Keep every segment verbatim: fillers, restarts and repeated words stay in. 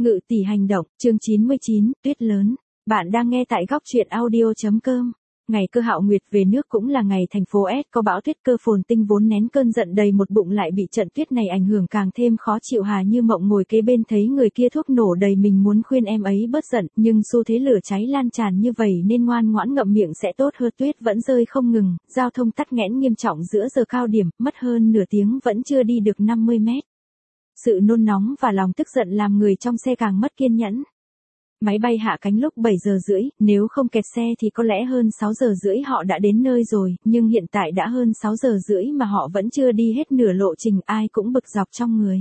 Ngự tỷ hành động, chương chín mươi chín, tuyết lớn. Bạn đang nghe tại góc truyện audio.com. Ngày Cơ Hạo Nguyệt về nước cũng là ngày thành phố S có bão tuyết. Cơ Phồn Tinh vốn nén cơn giận đầy một bụng lại bị trận tuyết này ảnh hưởng càng thêm khó chịu. Hà Như Mộng ngồi kế bên thấy người kia thuốc nổ đầy mình muốn khuyên em ấy bớt giận, nhưng xu thế lửa cháy lan tràn như vậy nên ngoan ngoãn ngậm miệng sẽ tốt hơn. Tuyết vẫn rơi không ngừng, giao thông tắc nghẽn nghiêm trọng giữa giờ cao điểm, mất hơn nửa tiếng vẫn chưa đi được năm mươi mét. Sự nôn nóng và lòng tức giận làm người trong xe càng mất kiên nhẫn. Máy bay hạ cánh lúc bảy giờ rưỡi, nếu không kẹt xe thì có lẽ hơn sáu giờ rưỡi họ đã đến nơi rồi, nhưng hiện tại đã hơn sáu giờ rưỡi mà họ vẫn chưa đi hết nửa lộ trình, ai cũng bực dọc trong người.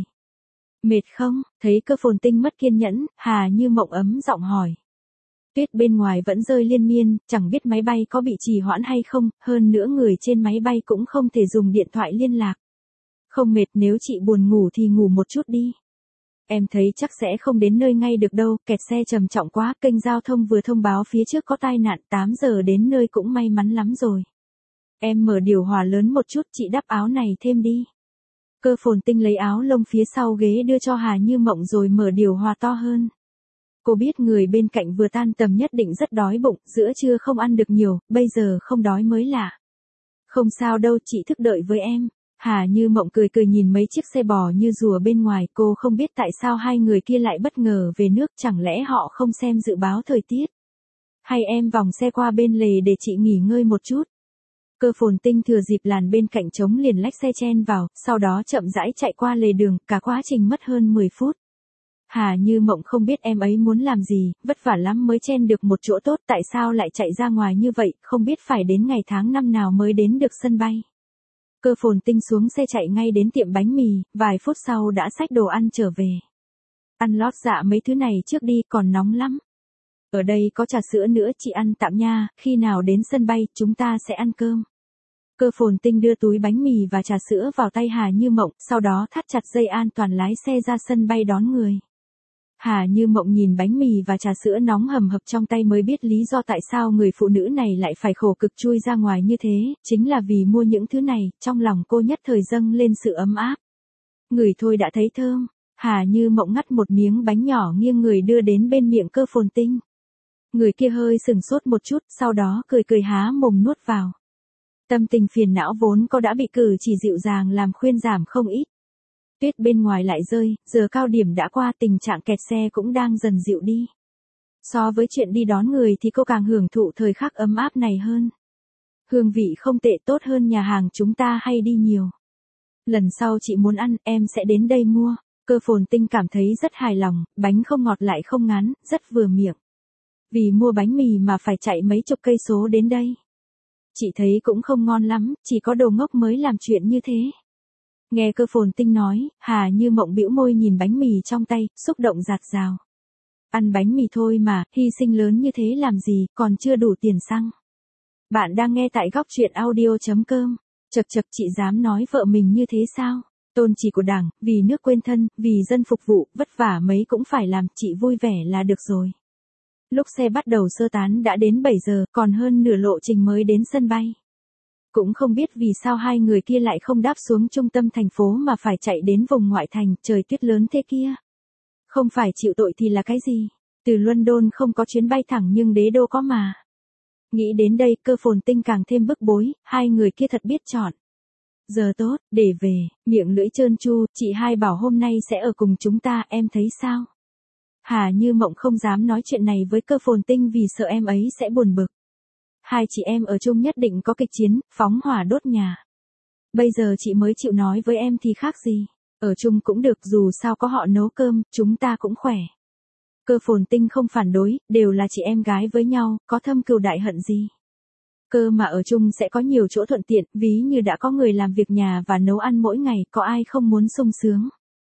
Mệt không? Thấy Cơ Phồn Tinh mất kiên nhẫn, Hà Như Mộng ấm giọng hỏi. Tuyết bên ngoài vẫn rơi liên miên, chẳng biết máy bay có bị trì hoãn hay không, hơn nữa người trên máy bay cũng không thể dùng điện thoại liên lạc. Không mệt, nếu chị buồn ngủ thì ngủ một chút đi. Em thấy chắc sẽ không đến nơi ngay được đâu, kẹt xe trầm trọng quá, kênh giao thông vừa thông báo phía trước có tai nạn, tám giờ đến nơi cũng may mắn lắm rồi. Em mở điều hòa lớn một chút, chị đắp áo này thêm đi. Cơ Phồn Tinh lấy áo lông phía sau ghế đưa cho Hà Như Mộng rồi mở điều hòa to hơn. Cô biết người bên cạnh vừa tan tầm nhất định rất đói bụng, giữa trưa không ăn được nhiều, bây giờ không đói mới lạ. Không sao đâu, chị thức đợi với em. Hà Như Mộng cười cười nhìn mấy chiếc xe bò như rùa bên ngoài, cô không biết tại sao hai người kia lại bất ngờ về nước, chẳng lẽ họ không xem dự báo thời tiết. Hay em vòng xe qua bên lề để chị nghỉ ngơi một chút. Cơ Phồn Tinh thừa dịp làn bên cạnh trống liền lách xe chen vào, sau đó chậm rãi chạy qua lề đường, cả quá trình mất hơn mười phút. Hà Như Mộng không biết em ấy muốn làm gì, vất vả lắm mới chen được một chỗ tốt, tại sao lại chạy ra ngoài như vậy, không biết phải đến ngày tháng năm nào mới đến được sân bay. Cơ Phồn Tinh xuống xe chạy ngay đến tiệm bánh mì, vài phút sau đã xách đồ ăn trở về. Ăn lót dạ mấy thứ này trước đi, còn nóng lắm. Ở đây có trà sữa nữa, chị ăn tạm nha, khi nào đến sân bay chúng ta sẽ ăn cơm. Cơ Phồn Tinh đưa túi bánh mì và trà sữa vào tay Hà Như Mộng, sau đó thắt chặt dây an toàn lái xe ra sân bay đón người. Hà Như Mộng nhìn bánh mì và trà sữa nóng hầm hập trong tay mới biết lý do tại sao người phụ nữ này lại phải khổ cực chui ra ngoài như thế, chính là vì mua những thứ này, trong lòng cô nhất thời dâng lên sự ấm áp. Ngửi thôi đã thấy thơm, Hà Như Mộng ngắt một miếng bánh nhỏ nghiêng người đưa đến bên miệng Cơ Phồn Tinh. Người kia hơi sừng sốt một chút, sau đó cười cười há mồm nuốt vào. Tâm tình phiền não vốn có đã bị cử chỉ dịu dàng làm khuyên giảm không ít. Tuyết bên ngoài lại rơi, giờ cao điểm đã qua, tình trạng kẹt xe cũng đang dần dịu đi. So với chuyện đi đón người thì cô càng hưởng thụ thời khắc ấm áp này hơn. Hương vị không tệ, tốt hơn nhà hàng chúng ta hay đi nhiều. Lần sau chị muốn ăn, em sẽ đến đây mua. Cơ Phồn Tinh cảm thấy rất hài lòng, bánh không ngọt lại không ngán, rất vừa miệng. Vì mua bánh mì mà phải chạy mấy chục cây số đến đây. Chị thấy cũng không ngon lắm, chỉ có đồ ngốc mới làm chuyện như thế. Nghe Cơ Phồn Tinh nói, Hà Như Mộng bĩu môi nhìn bánh mì trong tay, xúc động dạt dào. Ăn bánh mì thôi mà, hy sinh lớn như thế làm gì, còn chưa đủ tiền xăng. Bạn đang nghe tại góc truyện audio.com. Chật chật, chị dám nói vợ mình như thế sao? Tôn chỉ của Đảng, vì nước quên thân, vì dân phục vụ, vất vả mấy cũng phải làm, chị vui vẻ là được rồi. Lúc xe bắt đầu sơ tán đã đến bảy giờ, còn hơn nửa lộ trình mới đến sân bay. Cũng không biết vì sao hai người kia lại không đáp xuống trung tâm thành phố mà phải chạy đến vùng ngoại thành, trời tuyết lớn thế kia. Không phải chịu tội thì là cái gì? Từ London không có chuyến bay thẳng nhưng đế đô có mà. Nghĩ đến đây, Cơ Phồn Tinh càng thêm bức bối, hai người kia thật biết chọn. Giờ tốt, để về, miệng lưỡi trơn tru, chị hai bảo hôm nay sẽ ở cùng chúng ta, em thấy sao? Hà Như Mộng không dám nói chuyện này với Cơ Phồn Tinh vì sợ em ấy sẽ buồn bực. Hai chị em ở chung nhất định có kịch chiến, phóng hỏa đốt nhà. Bây giờ chị mới chịu nói với em thì khác gì. Ở chung cũng được, dù sao có họ nấu cơm, chúng ta cũng khỏe. Cơ Phồn Tinh không phản đối, đều là chị em gái với nhau, có thâm cừu đại hận gì. Cơ mà ở chung sẽ có nhiều chỗ thuận tiện, ví như đã có người làm việc nhà và nấu ăn mỗi ngày, có ai không muốn sung sướng.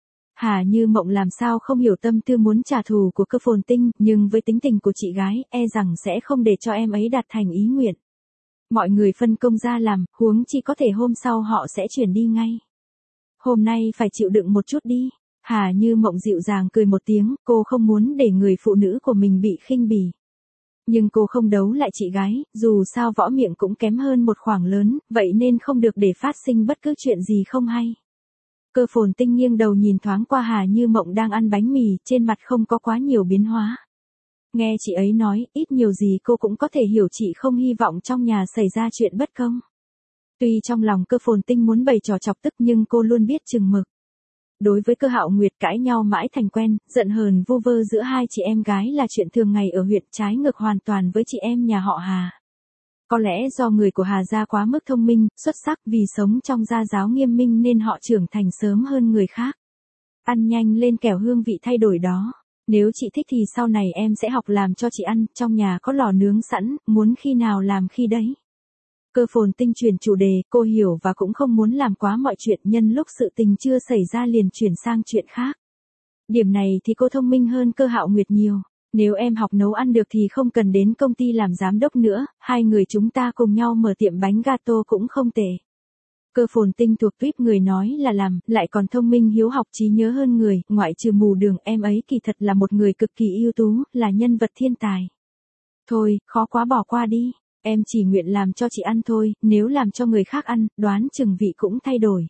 Hà Như Mộng làm sao không hiểu tâm tư muốn trả thù của Cơ Phồn Tinh, nhưng với tính tình của chị gái, e rằng sẽ không để cho em ấy đạt thành ý nguyện. Mọi người phân công ra làm, huống chi có thể hôm sau họ sẽ chuyển đi ngay. Hôm nay phải chịu đựng một chút đi. Hà Như Mộng dịu dàng cười một tiếng, cô không muốn để người phụ nữ của mình bị khinh bỉ. Nhưng cô không đấu lại chị gái, dù sao võ miệng cũng kém hơn một khoảng lớn, vậy nên không được để phát sinh bất cứ chuyện gì không hay. Cơ Phồn Tinh nghiêng đầu nhìn thoáng qua Hà Như Mộng đang ăn bánh mì, trên mặt không có quá nhiều biến hóa. Nghe chị ấy nói, ít nhiều gì cô cũng có thể hiểu chị không hy vọng trong nhà xảy ra chuyện bất công. Tuy trong lòng Cơ Phồn Tinh muốn bày trò chọc tức nhưng cô luôn biết chừng mực. Đối với Cơ Hạo Nguyệt cãi nhau mãi thành quen, giận hờn vu vơ giữa hai chị em gái là chuyện thường ngày ở huyện, trái ngược hoàn toàn với chị em nhà họ Hà. Có lẽ do người của Hà gia quá mức thông minh, xuất sắc, vì sống trong gia giáo nghiêm minh nên họ trưởng thành sớm hơn người khác. Ăn nhanh lên kẻo hương vị thay đổi đó. Nếu chị thích thì sau này em sẽ học làm cho chị ăn, trong nhà có lò nướng sẵn, muốn khi nào làm khi đấy. Cơ Phồn Tinh chuyển chủ đề, cô hiểu và cũng không muốn làm quá mọi chuyện, nhân lúc sự tình chưa xảy ra liền chuyển sang chuyện khác. Điểm này thì cô thông minh hơn Cơ Hạo Nguyệt nhiều. Nếu em học nấu ăn được thì không cần đến công ty làm giám đốc nữa, hai người chúng ta cùng nhau mở tiệm bánh gato cũng không tệ. Cơ Phồn Tinh thuộc tuýp người nói là làm, lại còn thông minh hiếu học trí nhớ hơn người, ngoại trừ mù đường, em ấy kỳ thật là một người cực kỳ ưu tú, là nhân vật thiên tài. Thôi, khó quá bỏ qua đi, em chỉ nguyện làm cho chị ăn thôi, nếu làm cho người khác ăn, đoán chừng vị cũng thay đổi.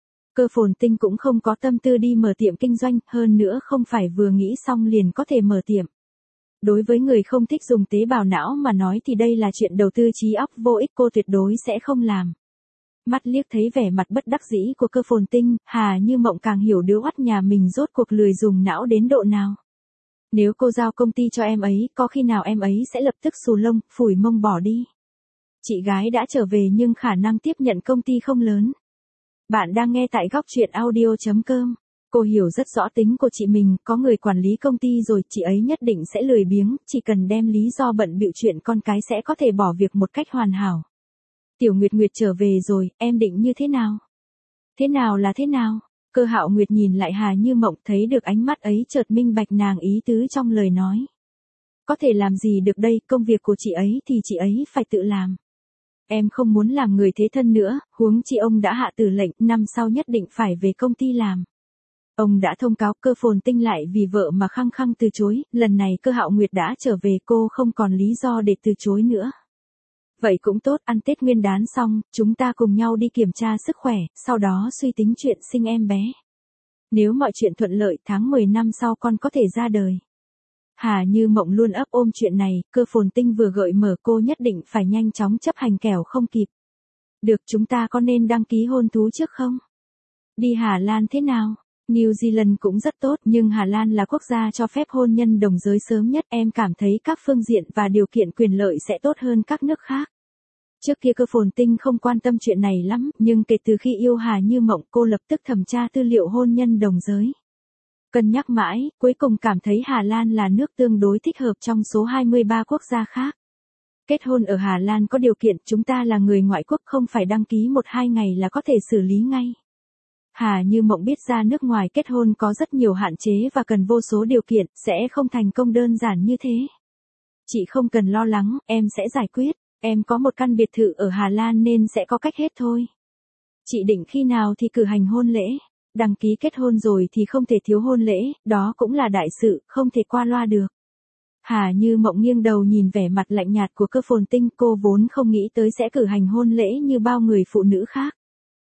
Cơ Phồn Tinh cũng không có tâm tư đi mở tiệm kinh doanh, hơn nữa không phải vừa nghĩ xong liền có thể mở tiệm. Đối với người không thích dùng tế bào não mà nói thì đây là chuyện đầu tư trí óc vô ích, cô tuyệt đối sẽ không làm. Mắt liếc thấy vẻ mặt bất đắc dĩ của Cơ Phồn Tinh, Hà Như Mộng càng hiểu đứa oắt nhà mình rốt cuộc lười dùng não đến độ nào. Nếu cô giao công ty cho em ấy, có khi nào em ấy sẽ lập tức xù lông, phủi mông bỏ đi. Chị gái đã trở về nhưng khả năng tiếp nhận công ty không lớn. Bạn đang nghe tại góc truyện audio chấm com. Cô hiểu rất rõ tính của chị mình, có người quản lý công ty rồi, chị ấy nhất định sẽ lười biếng, chỉ cần đem lý do bận bịu chuyện con cái sẽ có thể bỏ việc một cách hoàn hảo. Tiểu Nguyệt Nguyệt trở về rồi, em định như thế nào? Thế nào là thế nào? Cơ Hạo Nguyệt nhìn lại Hà Như Mộng, thấy được ánh mắt ấy chợt minh bạch nàng ý tứ trong lời nói. Có thể làm gì được đây, công việc của chị ấy thì chị ấy phải tự làm. Em không muốn làm người thế thân nữa, huống chi ông đã hạ tử lệnh, năm sau nhất định phải về công ty làm. Ông đã thông cáo. Cơ Phồn Tinh lại vì vợ mà khăng khăng từ chối, lần này Cơ Hạo Nguyệt đã trở về, cô không còn lý do để từ chối nữa. Vậy cũng tốt, ăn Tết Nguyên đán xong, chúng ta cùng nhau đi kiểm tra sức khỏe, sau đó suy tính chuyện sinh em bé. Nếu mọi chuyện thuận lợi, tháng mười năm sau con có thể ra đời. Hà Như Mộng luôn ấp ôm chuyện này, Cơ Phồn Tinh vừa gợi mở, cô nhất định phải nhanh chóng chấp hành kẻo không kịp. Được, chúng ta có nên đăng ký hôn thú trước không? Đi Hà Lan thế nào? New Zealand cũng rất tốt, nhưng Hà Lan là quốc gia cho phép hôn nhân đồng giới sớm nhất, em cảm thấy các phương diện và điều kiện quyền lợi sẽ tốt hơn các nước khác. Trước kia Cơ Phồn Tinh không quan tâm chuyện này lắm, nhưng kể từ khi yêu Hà Như Mộng, cô lập tức thẩm tra tư liệu hôn nhân đồng giới. Cân nhắc mãi, cuối cùng cảm thấy Hà Lan là nước tương đối thích hợp trong số hai mươi ba quốc gia khác. Kết hôn ở Hà Lan có điều kiện, chúng ta là người ngoại quốc, không phải đăng ký một hai ngày là có thể xử lý ngay. Hà Như Mộng biết ra nước ngoài kết hôn có rất nhiều hạn chế và cần vô số điều kiện, sẽ không thành công đơn giản như thế. Chị không cần lo lắng, em sẽ giải quyết, em có một căn biệt thự ở Hà Lan nên sẽ có cách hết thôi. Chị định khi nào thì cử hành hôn lễ, đăng ký kết hôn rồi thì không thể thiếu hôn lễ, đó cũng là đại sự, không thể qua loa được. Hà Như Mộng nghiêng đầu nhìn vẻ mặt lạnh nhạt của Cơ Phồn Tinh, cô vốn không nghĩ tới sẽ cử hành hôn lễ như bao người phụ nữ khác.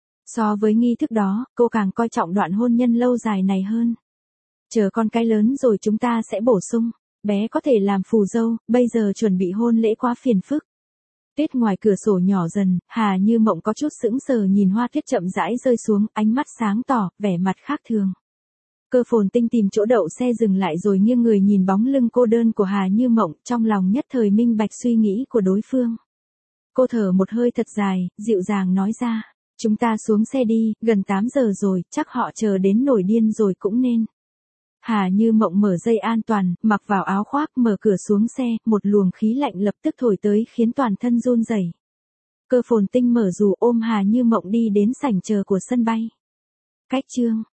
So với nghi thức đó, cô càng coi trọng đoạn hôn nhân lâu dài này hơn. Chờ con cái lớn rồi chúng ta sẽ bổ sung, bé có thể làm phù dâu, bây giờ chuẩn bị hôn lễ quá phiền phức. Tuyết ngoài cửa sổ nhỏ dần, Hà Như Mộng có chút sững sờ nhìn hoa tuyết chậm rãi rơi xuống, ánh mắt sáng tỏ, vẻ mặt khác thường. Cơ Phồn Tinh tìm chỗ đậu xe dừng lại rồi nghiêng người nhìn bóng lưng cô đơn của Hà Như Mộng, trong lòng nhất thời minh bạch suy nghĩ của đối phương. Cô thở một hơi thật dài, dịu dàng nói ra. Chúng ta xuống xe đi, gần tám giờ rồi, chắc họ chờ đến nổi điên rồi cũng nên. Hà Như Mộng mở dây an toàn, mặc vào áo khoác, mở cửa xuống xe, một luồng khí lạnh lập tức thổi tới khiến toàn thân run rẩy. Cơ Phồn Tinh mở dù ôm Hà Như Mộng đi đến sảnh chờ của sân bay. Cách chương